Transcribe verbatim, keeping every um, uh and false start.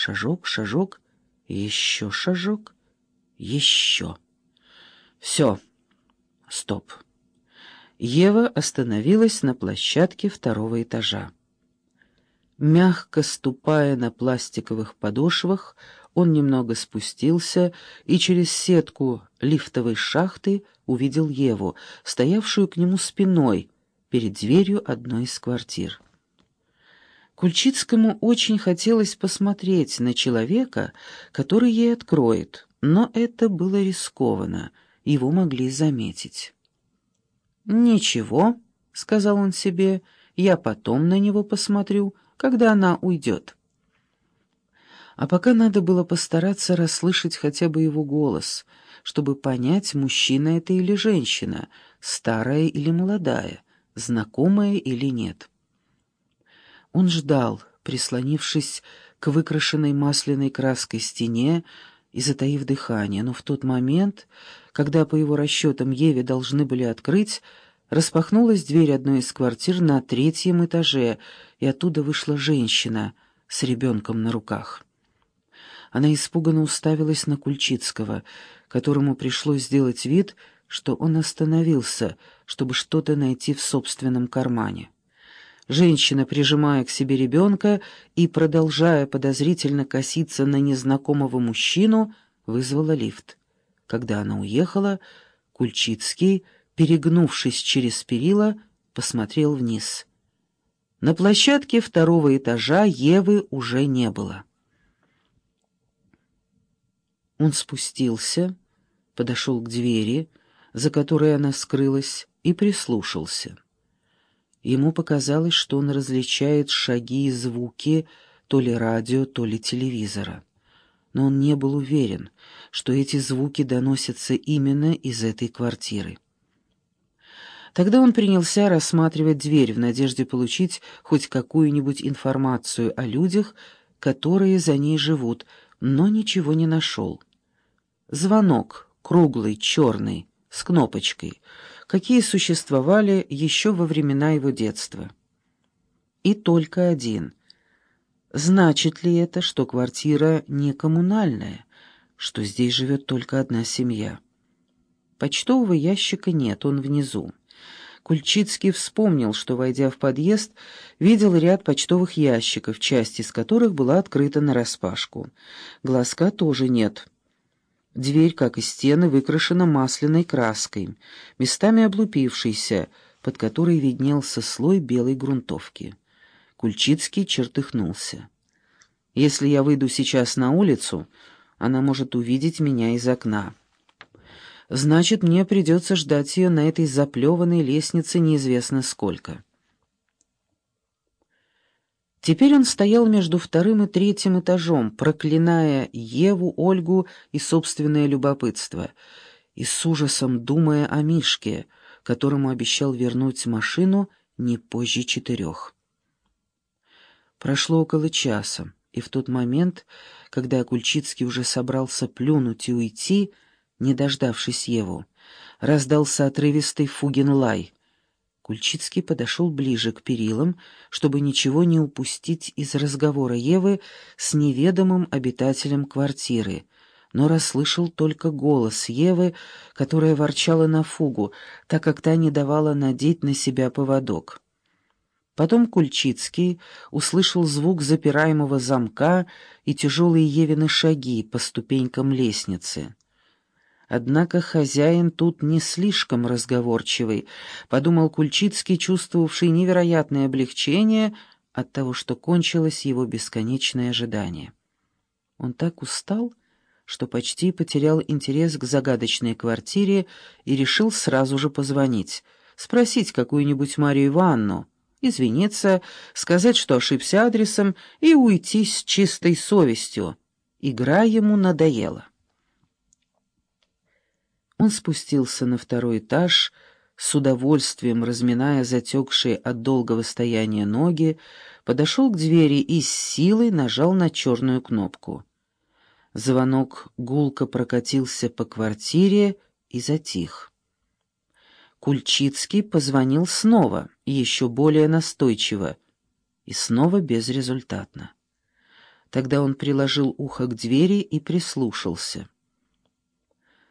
Шажок, шажок, еще шажок, еще. Все. Стоп. Ева остановилась на площадке второго этажа. Мягко ступая на пластиковых подошвах, он немного спустился и через сетку лифтовой шахты увидел Еву, стоявшую к нему спиной перед дверью одной из квартир. Кульчицкому очень хотелось посмотреть на человека, который ей откроет, но это было рискованно, его могли заметить. «Ничего», — сказал он себе, — «я потом на него посмотрю, когда она уйдет». А пока надо было постараться расслышать хотя бы его голос, чтобы понять, мужчина это или женщина, старая или молодая, знакомая или нет. Он ждал, прислонившись к выкрашенной масляной краской стене и затаив дыхание, но в тот момент, когда, по его расчетам, Еве должны были открыть, распахнулась дверь одной из квартир на третьем этаже, и оттуда вышла женщина с ребенком на руках. Она испуганно уставилась на Кульчицкого, которому пришлось сделать вид, что он остановился, чтобы что-то найти в собственном кармане. Женщина, прижимая к себе ребенка и продолжая подозрительно коситься на незнакомого мужчину, вызвала лифт. Когда она уехала, Кульчицкий, перегнувшись через перила, посмотрел вниз. На площадке второго этажа Евы уже не было. Он спустился, подошел к двери, за которой она скрылась, и прислушался. Ему показалось, что он различает шаги и звуки то ли радио, то ли телевизора. Но он не был уверен, что эти звуки доносятся именно из этой квартиры. Тогда он принялся рассматривать дверь в надежде получить хоть какую-нибудь информацию о людях, которые за ней живут, но ничего не нашел. Звонок, круглый, черный, с кнопочкой, какие существовали еще во времена его детства. И только один. Значит ли это, что квартира не коммунальная, что здесь живет только одна семья? Почтового ящика нет, он внизу. Кульчицкий вспомнил, что, войдя в подъезд, видел ряд почтовых ящиков, часть из которых была открыта нараспашку. Глазка тоже нет. Дверь, как и стены, выкрашена масляной краской, местами облупившейся, под которой виднелся слой белой грунтовки. Кульчицкий чертыхнулся. «Если я выйду сейчас на улицу, она может увидеть меня из окна. Значит, мне придется ждать ее на этой заплеванной лестнице неизвестно сколько». Теперь он стоял между вторым и третьим этажом, проклиная Еву, Ольгу и собственное любопытство, и с ужасом думая о Мишке, которому обещал вернуть машину не позже четырех. Прошло около часа, и в тот момент, когда Кульчицкий уже собрался плюнуть и уйти, не дождавшись Еву, раздался отрывистый Фугин лай. Кульчицкий подошел ближе к перилам, чтобы ничего не упустить из разговора Евы с неведомым обитателем квартиры, но расслышал только голос Евы, которая ворчала на Фугу, так как та не давала надеть на себя поводок. Потом Кульчицкий услышал звук запираемого замка и тяжелые Евины шаги по ступенькам лестницы. Однако хозяин тут не слишком разговорчивый, подумал Кульчицкий, чувствовавший невероятное облегчение от того, что кончилось его бесконечное ожидание. Он так устал, что почти потерял интерес к загадочной квартире и решил сразу же позвонить, спросить какую-нибудь Марию Ивановну, извиниться, сказать, что ошибся адресом, и уйти с чистой совестью. Игра ему надоела. Он спустился на второй этаж, с удовольствием разминая затекшие от долгого стояния ноги, подошел к двери и с силой нажал на черную кнопку. Звонок гулко прокатился по квартире и затих. Кульчицкий позвонил снова, еще более настойчиво, и снова безрезультатно. Тогда он приложил ухо к двери и прислушался.